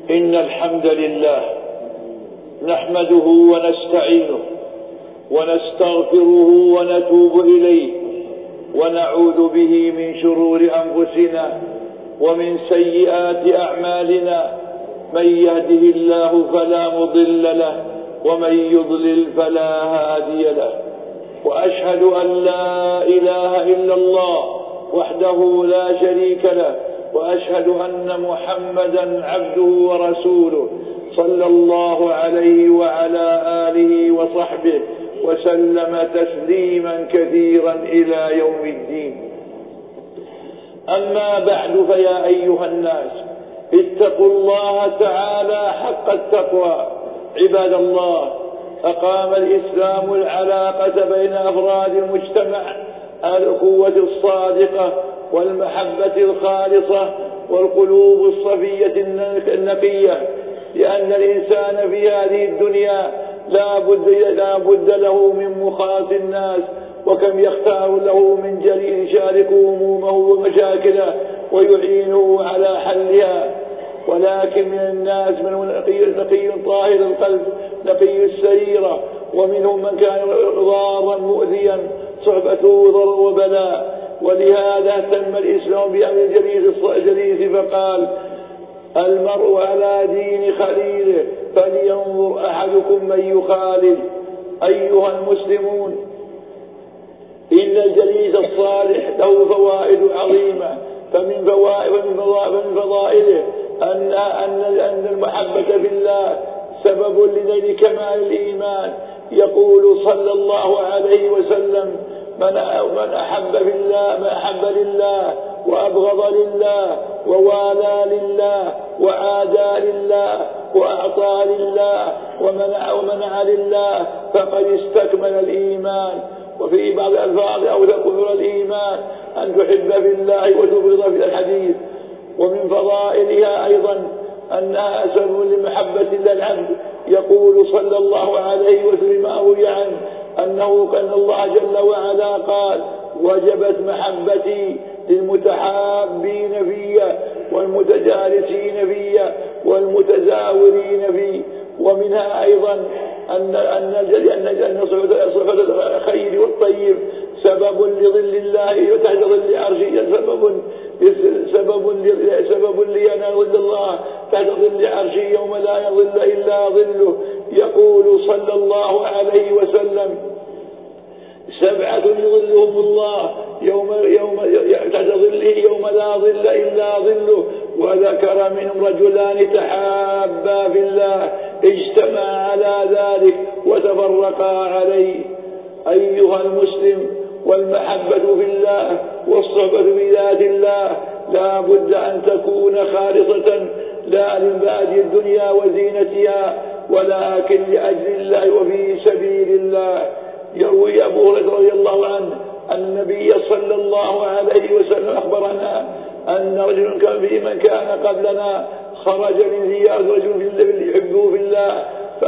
إن الحمد لله نحمده ونستعينه ونستغفره ونتوب إليه ونعوذ به من شرور أنفسنا ومن سيئات أعمالنا. من يهده الله فلا مضل له ومن يضلل فلا هادي له. وأشهد أن لا إله إلا الله وحده لا شريك له، وأشهد أن محمدا عبده ورسوله صلى الله عليه وعلى آله وصحبه وسلم تسليما كثيرا إلى يوم الدين. أما بعد، فيا أيها الناس اتقوا الله تعالى حق التقوى. عباد الله، أقام الإسلام العلاقة بين أفراد المجتمع على الأخوة الصادقة والمحبة الخالصة والقلوب الصفية النقية، لأن الإنسان في هذه الدنيا لا بد له من مخاص الناس، وكم يختار له من جليل يشارك همومه ومشاكله ويعينه على حلها. ولكن من الناس من هو نقي طاهر القلب نقي السريرة، ومنهم من كان ضارا مؤذيا صحبته ضر وبلاء. ولهذا اهتم الإسلام بأمر الجليس فقال: المرء على دين خليله فلينظر أحدكم من يخالل. أيها المسلمون، إن الجليس الصالح له فوائد عظيمة، فمن فضائله أن المحبة في الله سبب لنيل كمال الإيمان. يقول صلى الله عليه وسلم: من أحب لله وأبغض لله ووالى لله وعادى لله وأعطى لله ومنع لله فقد استكمل الإيمان. وفي بعض الألفاظ أو تكمل الإيمان أن تحب في الله وتبغض في الحديث. ومن فضائلها أيضا أنها سبب لمحبة العبد. يقول صلى الله عليه وسلم أروي عنه أن الله جل وعلا قال: وجبت محبتي للمتحابين في والمتجالسين في والمتزاورين في. ومنها أيضا أن صحبة الخير والطيب سبب لظل الله وتحت ظل عرشه، سبب لينال ظل الله تحت ظل عرشه يوم لا يظل إلا ظله. يقول صلى الله عليه وسلم: 7 يظلهم الله تحت ظله يوم لا ظل إلا ظله. وذكر منهم رجلان تحابا في الله اجتمعا على ذلك وتفرقا عليه. أيها المسلم، والمحبة في الله والصحبة بذات الله لا بد أن تكون خالصة، لا لمبادئ الدنيا وزينتها، ولكن لأجل الله وفي سبيل الله. يروي أبو هريرة رضي الله عنه أن النبي صلى الله عليه وسلم أخبرنا أن رجل كان في من كان قبلنا خرج من زيارة رجل يحبه في الله،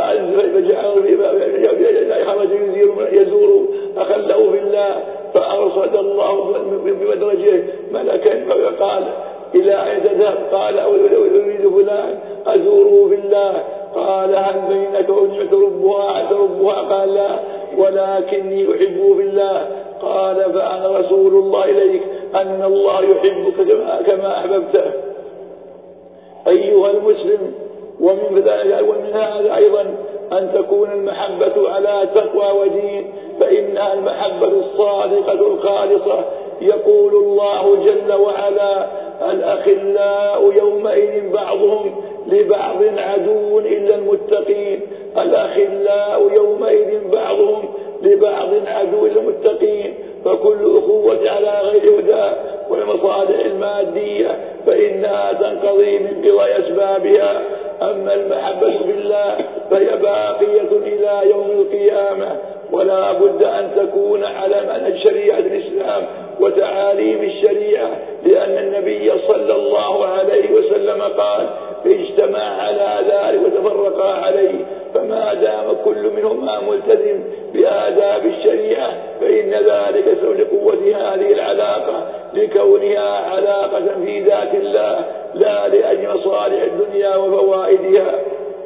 خرج يزور أخا له في الله، فأرصد الله بمدرجه ملكا فقال: إلى أين تذهب؟ قال: أريد فلان أزوره في الله. قال: هل بينك ونعت ربها؟ قال: لا، ولكني أحبه في الله. قال: فأنا رسول الله إليك أن الله يحبك كما أحببته. أيها المسلم، ومن هذا أيضا أن تكون المحبة على تقوى ودين، فإنها المحبة الصادقة الخالصة. يقول الله جل وعلا: الأخلاء يومئذ بعضهم لبعض عدو إلا المتقين. الأخلاء يومئذ بعضهم لبعض عدو إلا المتقين. فكل أخوة على غير هدى والمصالح المادية فإنها تنقضي من قضاء أسبابها. أما المحبة بالله فهي باقية إلى يوم القيامة، ولا بد أن تكون على منهج شريعة الإسلام وتعاليم الشريعة، لأن النبي صلى الله عليه وسلم قال: اجتمع على ذلك وتفرقا عليه. فما دام كل منهما ملتزم بآداب الشريعة فإن ذلك سبب لقوة هذه العلاقة، لكونها علاقة في ذات الله لا لأجل مصالح الدنيا وفوائدها. فوائدها.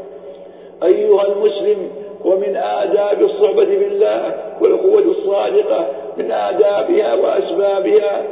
أيها المسلم، ومن آداب الصحبة بالله والقوة الصادقة من آدابها وأسبابها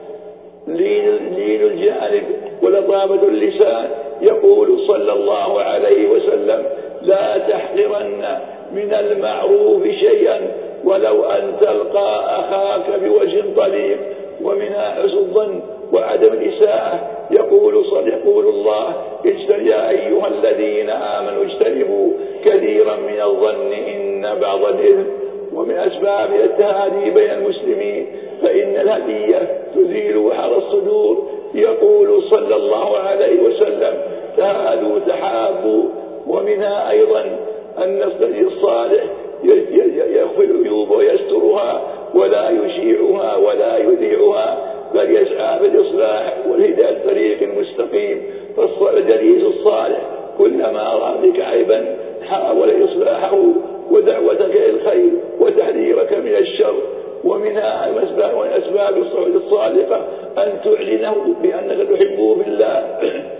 لين الجانب ولطافة اللسان. يقول صلى الله عليه وسلم: لا تحقرن من المعروف شيئا ولو أن تلقى أخاك بوجه طليق. ومنها حسن الظن وعدم الإساءة. يقول الله: يا أيها الذين آمنوا اجتنبوا كثيرا من الظن إن بعض الإثم. ومن أسباب التهادي بين المسلمين فإن الهدية تزيل وحر الصدور. يقول صلى الله عليه وسلم: تهادوا تحابوا. ومنها أيضا أن الصديق الصالح يخفي العيوب ويسترها ولا يشيعها ولا يذيعها، بل يسعى بالإصلاح والهداية الطريق المستقيم. فالجليس الصالح كلما رأى بك عيبا حاول إصلاحه ودعوتك إلى الخير وتحذيرك من الشر. ومنها أسباب الصحبة الصادقة أن تعلنه بأنك تحبه بالله.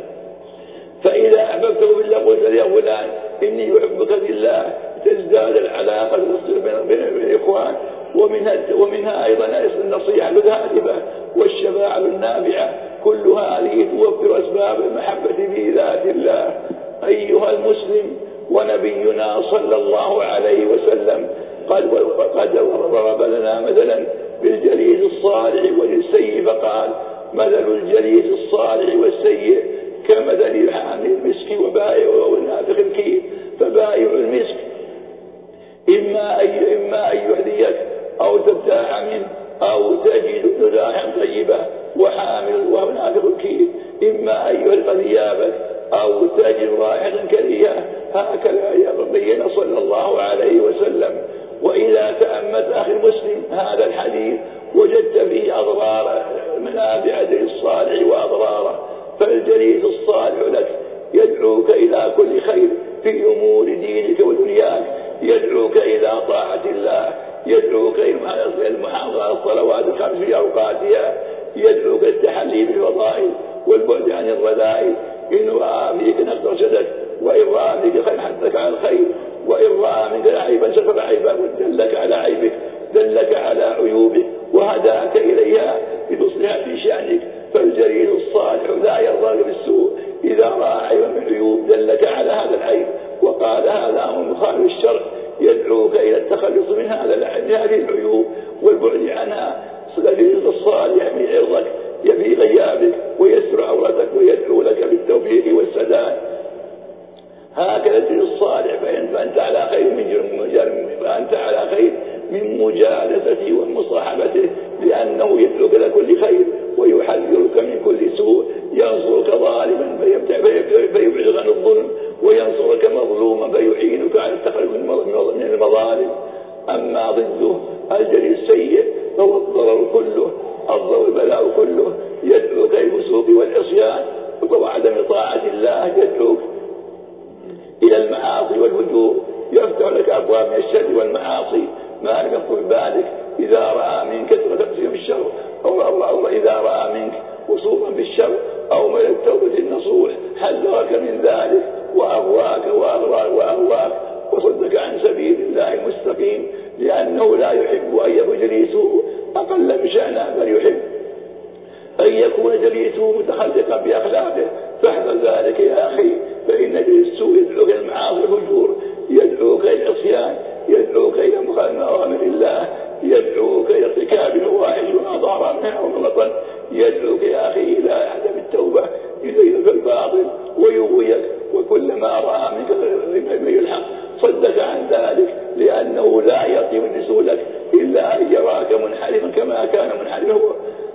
فإذا أحببته بالله قلت يا فلان إني أحبك بالله، تزداد العلاقة بين الإخوان. ومنها أيضا النصيحة الهادفة والشفاعة النافعة. كل هذه توفر أسباب المحبة في ذات الله. أيها المسلم، ونبينا صلى الله عليه وسلم قد ضرب لنا مثلا بالجليس الصالح والسيء فقال: مثل الجليس الصالح والسيء كمثل حامل المسك وبائع والنافخ الكيل. فبائع المسك إما أن يحذيك أو تبتاع منه أو تجد رائحا طيبة، وحامل ونافخ الكيل إما أن يحرق ثيابك أو تجد رائحة كريهة. هكذا بين صلى الله عليه وسلم. وإذا تأملت أخي المسلم هذا الحديث وجدت فيه أضرار منافع الصالح وأضراره. فالجليس الصالح لك يدعوك إلى كل خير في أمور دينك ودنياك، يدعوك إلى طاعة الله، يدعوك إلى المحافظة على الصلوات الخمس في أوقاتها، يدعوك التحلي بالفضائل والبعد عن الرذائل. إن رأى فيك نقص رشدك، وإن رأى فيك خير حثك على الخير، وإن رأى منك عيبا ستر عيبك ودلك على عيبك، دلك على عيوبك وهداك إليها لتصلح في شأنك. فالجليل الصالح لا يرضى بالسوء. إذا رأى عيبا من العيوب دلك على هذا العيب وقال هذا أمر مخالف الشرع، يدعوك إلى التخلص من هذه العيوب والبعد عنها. الجليل الصالح من عرضك يفي غيابك ويستر عورتك ويدعو لك بالتوفيق والسداد. هكذا الجليل الصالح فأنت على خير من مجالسته ومصاحبته، لأنه يدعوك إلى كل خير ويحذرك من كل سوء، ينصرك ظالما فيبعدك عن الظلم، وينصرك مظلوما فيعينك على التخلص من المظالم. أما ضده الجليل السيء فهو الضرر كله، البلاء كله، يدعوك إلى الفسوق والعصيان وعدم طاعة الله، يدعوك إلى المعاصي والفجور، يفتح لك أبواب من الشر والمعاصي ما لم يخطر بالك. إذا رأى منك تقصير بالشر أو إذا رأى منك وصوفا بالشر أو من التوبة النصوح حذرك من ذلك وأغواك وصدك عن سبيل الله المستقيم، لأنه لا يحب أن يكون جليسه أقل من شأنه، بل يحب أن يكون جليسه متخلقا بأخلاقه. فاحذر ذلك يا أخي، فإن جليس السوء يدعوك إلى المعاصي والفجور، يدعوك إلى العصيان، يدعوك إلى مخالفة أوامر الله، يدعوك إلى ارتكاب الفواحش وما ظهر منها وما بطن، يدعوك يا أخي إلى عدم التوبة، يزيدك الباطل ويغويك، وكلما رأى منك يلحق صدك عن ذلك، لأنه لا يطيب رسولك إلا أن يراك منحرفا كما كان منحرفا هو.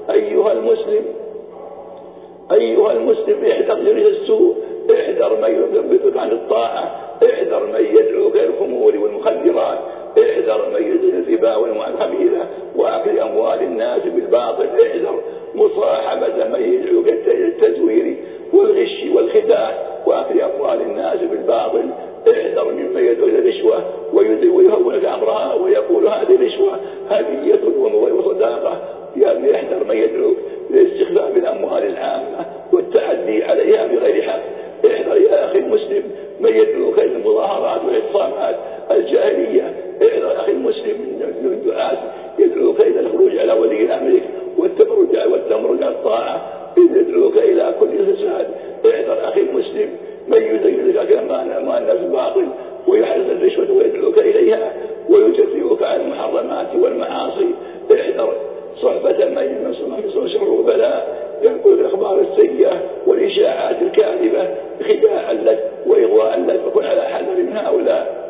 أيها المسلم احذر جليس السوء، احذر من يثبتك عن الطاعة، احذر من يدعوك إلى الخمور والمخدرات، احذر من يدعوك الربا والأموال الخبيثة وأكل أموال الناس بالباطل، احذر مصاحبة من يدعوك إلى التزوير والغش والخداع وأكل أموال الناس بالباطل، احذر ممن يدعو إلى الرشوة ويهونك أمرها ويقول هذه الرشوة هدية وصداقة. يعني احذر من يدعوك لاستخدام الأموال العامة والتعدي عليها بغير حق. احذر يا أخي المسلم من يدعوك إلى المظاهرات والإعتصامات الجاهلية. احذر أخي المسلم من الدعاة يدعوك إلى الخروج على ولي أمرك والتمرد على الطاعة، يدعوك إلى كل فساد. احذر أخي المسلم من يزين لك ما الناس باطل ويحل الرشوة ويدعوك إليها ويجرئك على المحرمات والمعاصي. احذر صحبة من شر البلاء ينقل الأخبار السيئة والإشاعات الكاذبة خداعا لك وإغواء لك، فكن على حذر من هؤلاء.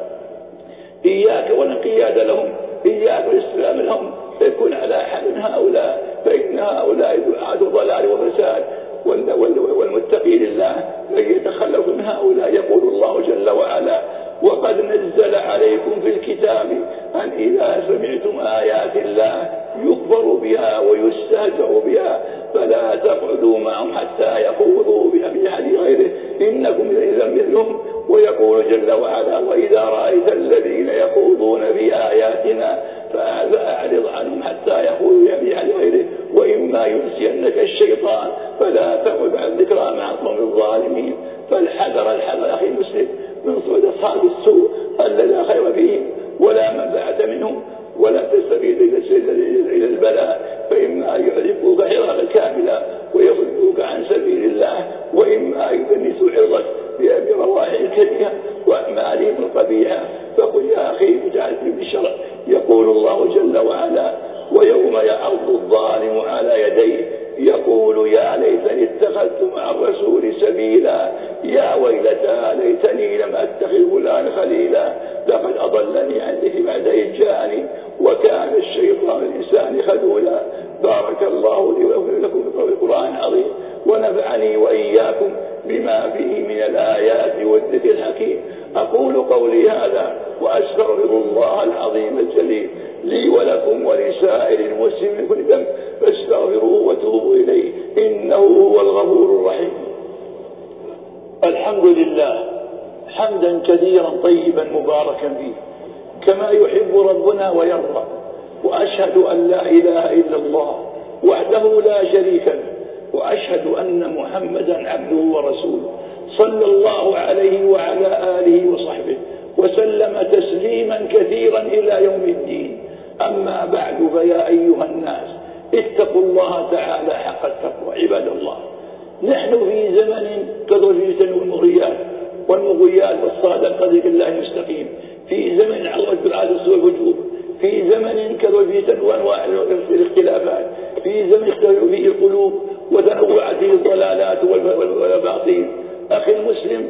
إياك والانقياد لهم، إياك والاستسلام لهم، فكن على حذر من هؤلاء، فإن هؤلاء دعاة ضلال وفساد. والمتقي لله من يتخلف من هؤلاء. يقول الله جل وعلا: وقد نزل عليكم في الكتاب أن إذا سمعتم آيات الله يكفر بها ويستهزأ بها فلا تقعدوا معهم حتى يخوضوا في حديث غيره إنكم إذا مثلهم. ويقول جل وعلا: وإذا رأيت الذين يخوضون في آياتنا فأعرض عنهم حتى يخوضوا في حديث غيره وإما ينسينك الشيطان فلا تقعد عن ذكرى مع القوم الظالمين. فالحذر أخي المسلم من صعود أصحاب السوء الذين لا خير فيهم ولا منفعة منهم ولا تستفيد إلى البلاء، فإما يعرفوك حراقا كاملا ويصدوك عن سبيل الله، وإما يدنسوا عرضك برواحل الكريهة وأعمالهم القبيحة. فقل يا أخي اجعلني بالشرع. يقول الله جل وعلا: ويوم يعض الظالم على يديه يقول يا ليتني اتخذت مع الرسول سبيلا يا ويلتى ليتني لم أتخذ فلانا خليلا لقد أضلني عن ذكري بعد إذ جاءني وكان الشيطان الإنسان خذولا. بارك الله لي ولكم في القرآن العظيم ونفعني وإياكم بما فيه من الآيات والذكر الحكيم. أقول قولي هذا وأستغفر الله العظيم الجليل لي ولكم ولسائر المسلمين من كل ذنب فاستغفروه وتوبوا إليه إنه هو الغفور الرحيم. الحمد لله حمدا كثيرا طيبا مباركا فيه كما يحب ربنا ويرضى، وأشهد أن لا إله إلا الله وحده لا شريك له، وأشهد أن محمدا عبده ورسوله صلى الله عليه وعلى آله وصحبه وسلم تسليما كثيرا إلى يوم الدين. أما بعد، فيا أيها الناس اتقوا الله تعالى حق التقوى. عباد الله، نحن في زمن كثر فيه الفتن والمغويات والصراط عن طريق الله المستقيم، في زمن عظمة بالعادة والوجوب، في زمن كثر فيه الفتن وأنواع الاختلافات، في زمن اختلف فيه القلوب وتنوعت فيه الضلالات والباطل. أخي المسلم،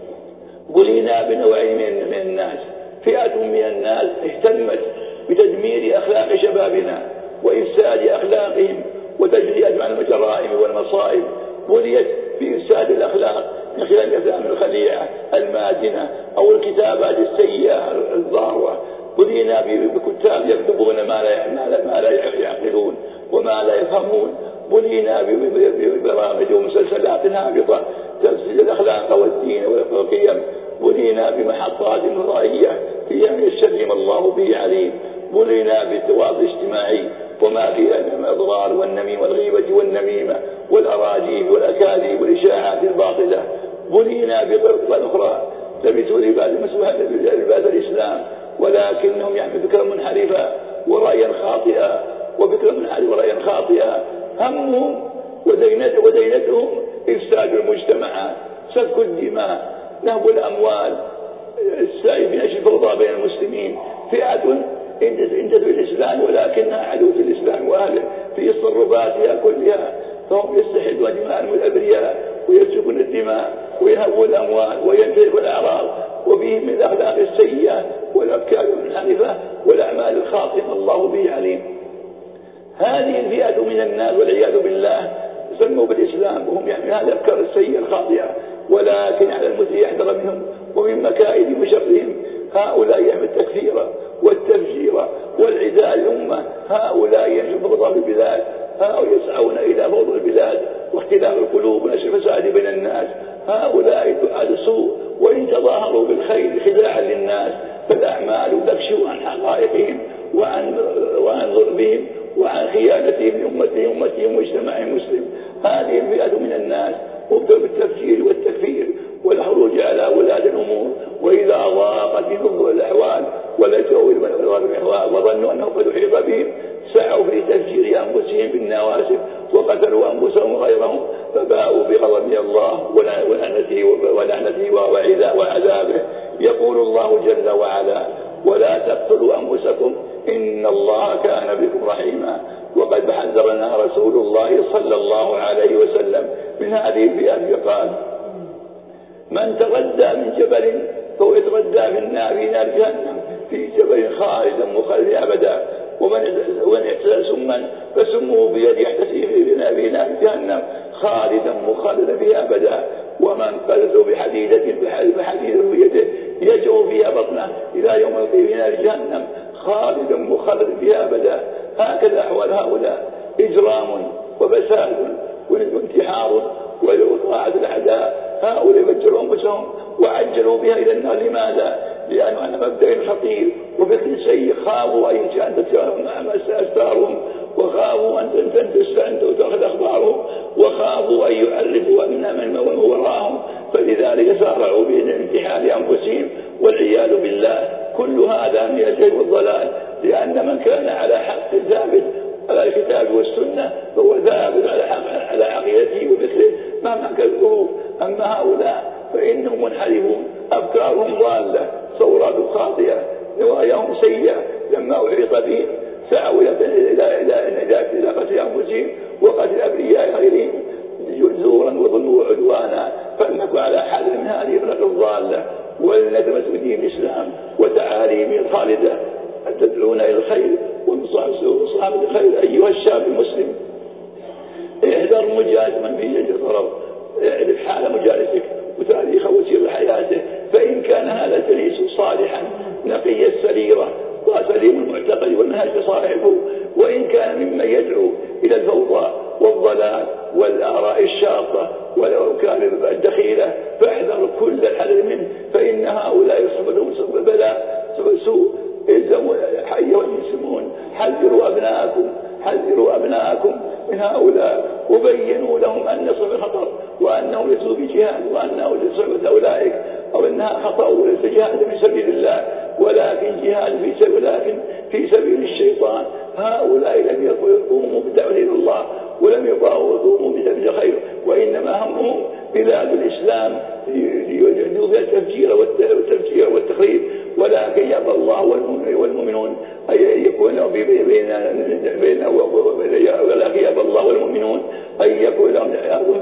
بلينا بنوعين من الناس. فئة من الناس اهتمت بتدمير أخلاق شبابنا وإفساد أخلاقهم وتجرية عن الجرائم والمصائب. بليت بإفساد الأخلاق من خلال الأفلام الخليعة المادنة أو الكتابات السيئة الضارة. بلينا بكتاب يكتبون ما لا يعقلون وما لا يفهمون. بلينا ببرامج ومسلسلات هابطة تفسد الأخلاق والدين والقيم. بلينا بمحطات فضائية فيها من الشر ما الله به عليم. بلينا بالتواصل الاجتماعي وما فيها من الأضرار والنميمة والغيبة والنميمة والأراجيف والأكاذيب والإشاعات الباطلة. بلينا بطرق أخرى لبسوا لباس الإسلام ولكنهم يحملون فكرا منحرفا ورأيا خاطئا ورأيا خاطئا. همهم ودينتهم إفساد المجتمعات، سفك الدماء، نهب الأموال، السعي في نشر الفوضى بين المسلمين. فئة انتت في الإسلام ولكنها عدو في الإسلام وأهله في تصرفاتها كلها، فهم يستحلون دماء الأبرياء ويسفكون الدماء وينهبون الأموال وينتهكون الأعراض، وفيهم من الأخلاق السيئة والأفكار المنحرفة والأعمال الخاطئة الله به عليم. هذه الفئة من الناس والعياذ بالله سموا بالإسلام وهم يحملون هذه الأفكار السيئة الخاطئة، ولكن على المسلم يحذر منهم ومن مكائد وشرهم. هؤلاء يحمل التكفير والتفجير والعداء الأمة، هؤلاء ينشرون فوضى في البلاد، هؤلاء يسعون إلى فوضى البلاد واختلاف القلوب ونشر الفساد بين الناس. هؤلاء دعاة سوء، وإن تظاهروا بالخير خداعا للناس فالأعمال تكشف عن حقائقهم وعن ظلمهم وعن خيانتهم لأمتهم ومجتمع المسلم. هذه الفئة من الناس مبتلى بالتفجير والتكفير والحروب والخروج على ولاة الأمور، وإذا ضاقت بهم الأحوال ولجوا إلى الأحوال وظنوا أنه قد أحيط بهم سعوا في تفجير أنفسهم بالنواسف وقتلوا أنفسهم وغيرهم، فباءوا بغضب من الله ولعنته وعذابه. يقول الله جل وعلا: ولا تقتلوا أنفسكم إن الله كان بكم رحيما. وقد حذرنا رسول الله صلى الله عليه وسلم من هذه الفئة فقال: من تردى من جبل فهو يتردى في نار جهنم في جبل خالدا مخلدا أبدا، ومن احتسى سما فسمه بيد يحتسي في نار جهنم خالدا مخلدا فيها أبدا، ومن قذف بحديدة بيده يجعو فيها بطنه إلى يوم القيامة في نار جهنم خالدا مخلدا فيها أبدا. هكذا أحوال هؤلاء: إجرام وفساد وانتحار وطاعة الأعداء. هؤلاء فجروا أنفسهم وعجلوا بها إلى النار. لماذا؟ لأنه أن مبدأ خطير وفكر سيء، خافوا أن تتجاهلوا أستارهم، وخافوا أن تأخذ أخبارهم، وخافوا أن يعرفوا من وراءهم، فلذلك سارعوا بانتحال أنفسهم والعياذ بالله. كل هذا من الجهل والضلال، لأن من كان على حق ثابت على الكتاب والسنة فهو ثابت على عقيدته وفكره مهما كان الظروف. أما هؤلاء فإنهم منحرفون، أفكارهم ضالة، ثورات خاطئة، نواياهم سيئة. لما أحيط بهم سعوا إلى قتل أنفسهم وقتل أبرياء غيرهم زورا وظلموا وعدوانا. فلنكن على حذر من هذه الفرق الضالة، ولنتمسك بدين الإسلام وتعاليمه الخالدة تدعون إلى الخير ومصاحبة الخير. أيها الشاب المسلم، احذر مجالس من في جنة الضرر، اعرف حال مجالسك وتاريخ وسير حياته، فإن كان هذا الجليس صالحا نقي السريرة وسليم المعتقد والمنهج صاحبه، وإن كان ممن يدعو إلى الفوضى والضلال والآراء الشاطة والأفكار الدخيلة فاحذر كل الحذر منه، فإن هؤلاء يصيبهم بلاء سوء. أيها المسلمون، حذروا أبناءكم من هؤلاء، وبينوا لهم أن صعب خطر، وأنه ليس بجهاد، وأنه لصعبة أولئك، أو أنها خطأ وليس جهاد في سبيل الله ولكن جهاد في سبيل الشيطان. هؤلاء لم يقوموا بالدعوة إلى الله ولم يقوموا بسبيل الخير، وإنما همهم بلاد الإسلام يجدوا فيها التفجير والتخريب، ولكن يأبى الله والمؤمنون أن يكونوا ولكن يأبى الله والمؤمنون أن يكون لهم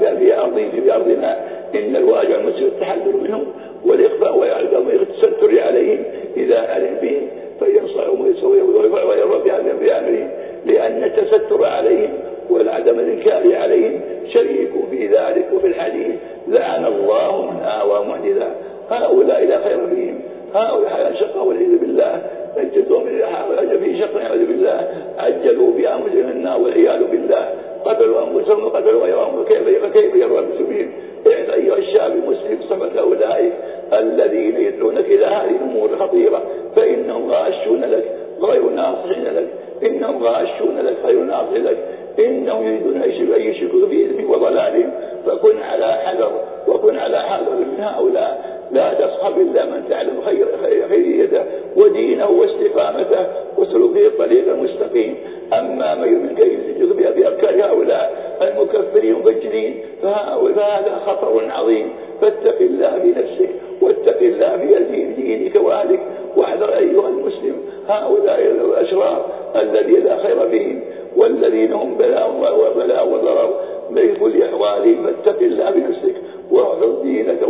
في أرضنا. إن الواجب المسلم التحذر منهم والإخفاء والتستر عليهم إذا علم بهم فينصرهم ويرى بأمرهم، لأن التستر عليهم والعدم الإنكار عليهم شريكوا في ذلك. وفي الحديث: لعن الله من آوى محدثا. هؤلاء لا خير فيهم، هؤلاء شقوا والعياذ بالله، أجدوا من في شق والعياذ بالله، عجلوا بأنفسهم النار والعياذ بالله، قتلوا أنفسهم وقتلوا غيرهم، كيف يرى بسبيل. أيها الشعب المسلم، صفة أولئك الذين يدعونك إلى هذه الأمور الخطيرة فإنهم غاشون لك غير ناصحين لك، إنهم غاشون لك غير ناصحين لك، إنهم يريدون أن يشركوا بإثم وضلالهم. فكن على حذر وكن على حذر من هؤلاء. لا تصحب إلا من تعلم خيريته ودينه واستقامته وسلوكه الطريق المستقيم. أما من يؤمن يضبط بأفكار هؤلاء المكفرين المفجرين فهذا خطر عظيم. فاتق الله بنفسك واتق الله بدينك وأهلك، واحذر أيها المسلم هؤلاء الأشرار الذين لا خير بهم والذين هم بلاء وضرر في كل أحوالهم. فاتق الله بنفسك واحفظ دينك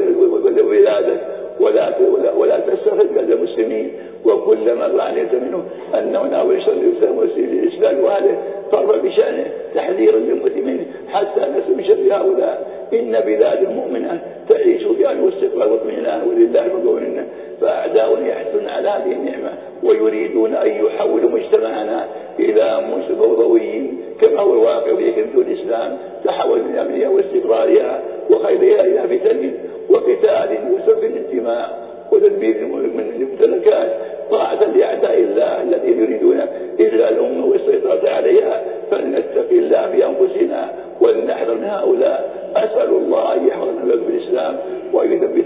وبلادك ولا تستخدم المسلمين. وكلما ظننت منه أنه ناوي الإسلام وأهله فارفع بشأنه تحذيرا للأمة منه حتى نسلم شر هؤلاء. إن بلاد المؤمنة تعيش بأمن واستقرار واطمئنان ولله الفضل منه، فأعداء يحثون على هذه النعمة ويريدون أن يحولوا مجتمعنا إلى فوضوي كما هو الواقع في كلمة الإسلام، تحول من أمنها واستقرارها وخيرها إلى فتن وقتال وسفك الانتماء وتدبير الممتلكات طاعة لأعداء الله الذين يريدون إذلال الأمة والسيطرة عليها. فلنتق الله بأنفسنا ولنحذر من هؤلاء. أسأل الله أن يحفظنا بالإسلام وأن يثبت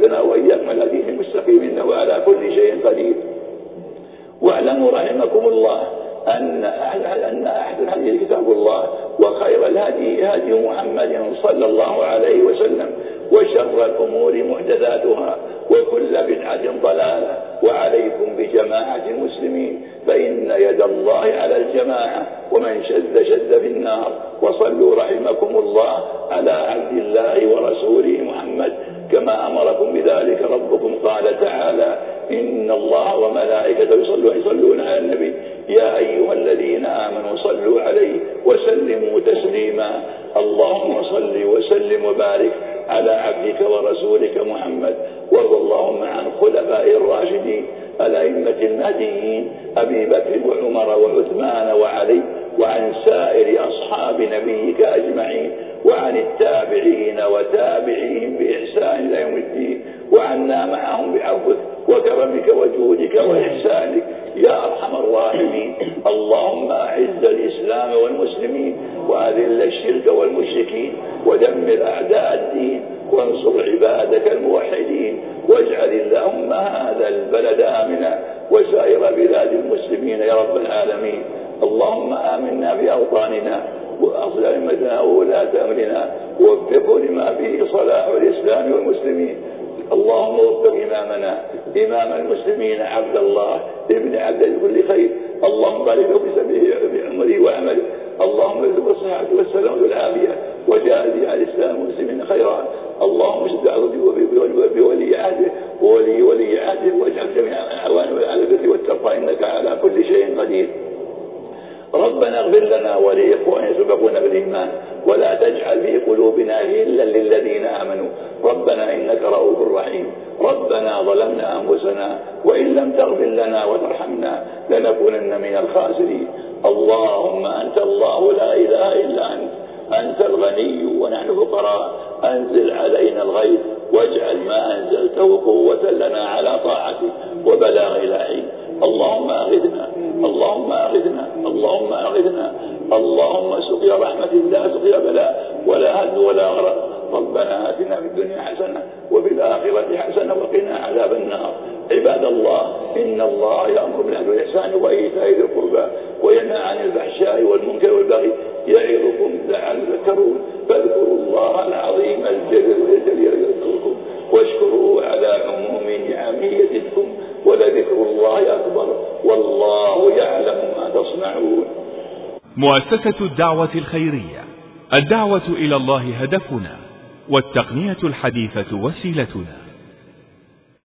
ثبتنا وإياكم على دين المستقيم إنه على كل شيء قدير. واعلموا رحمكم الله أن أحسن الحديث كتاب الله، وخير الهدي هدي محمد صلى الله عليه وسلم، وشر الأمور محدثاتها، وكل بدعة ضلالة. وعليكم بجماعة المسلمين فإن يد الله على الجماعة، ومن شد في النار. وصلوا رحمكم الله على عبد الله ورسوله محمد كما أمركم بذلك ربكم. قال تعالى: إن الله وملائكته يصلون على النبي يا أيها الذين آمنوا صلوا عليه وسلموا تسليما. اللهم صل وسلم وبارك على عبدك ورسولك محمد. وارض اللهم عن خلفائه الراشدين الأئمة المهديين أبي بكر وعمر وعثمان وعلي، وعن سائر أصحاب نبيك أجمعين، وعن التابعين وتابعيهم بإحسان إلى يوم الدين، وعنا معهم بعفوك وكرمك وجودك وإحسانك يا أرحم الراحمين. اللهم أعز الإسلام والمسلمين، وأذل الشرك والمشركين، ودمر أعداء الدين، وانصر عبادك الموحدين. واجعل اللهم هذا البلد آمنا وسائر بلاد المسلمين يا رب العالمين. اللهم آمنا بأوطاننا، وأصلح أئمتنا وولاة أمرنا، ووفقه لما فيه صلاح الإسلام والمسلمين. اللهم وفق إمامنا إمام المسلمين عبد الله ابن عبد كل خير. اللهم بارك له بعمره وعمله. اللهم ارزقه الصحة والسلامة والعافية، وجاهد على الإسلام والمسلمين خيرا. اللهم اشد عضده بولي عهده وولي عهده، واجعل جميع أعوانه على البر والتقوى إنك على كل شيء قدير. ربنا اغفر لنا ولإخواننا سبقونا بالإيمان، ولا تجعل في قلوبنا غلا للذين آمنوا ربنا إنك رؤوف رحيم. ربنا ظلمنا أنفسنا وإن لم تغفر لنا وترحمنا لنكونن من الخاسرين. اللهم أنت الله لا إله إلا أنت الغني ونحن فقراء. أنزل علينا الغيث، واجعل ما أنزلته قوة لنا على طاعتك وبلاغ العين. اللهم أغثنا اللهم أغثنا اللهم أغثنا. اللهم سقيا رحمة لا سقيا بلاء ولا هد ولا غرق. ربنا آتنا في الدنيا حسنة وفي الآخرة حسنة وقنا عذاب النار. عباد الله، إن الله يأمر بالعدل والإحسان وإيتاء ذي القربى وينهى عن الفحشاء والمنكر والبغي يعظكم لعلكم تذكرون. فاذكروا الله العظيم الجليل يذكركم، واشكروه على عموم نعمه يزدكم، ولذكر الله أكبر والله يعلم ما تصنعون. مؤسسة الدعوة الخيرية. الدعوة إلى الله هدفنا، والتقنية الحديثة وسيلتنا.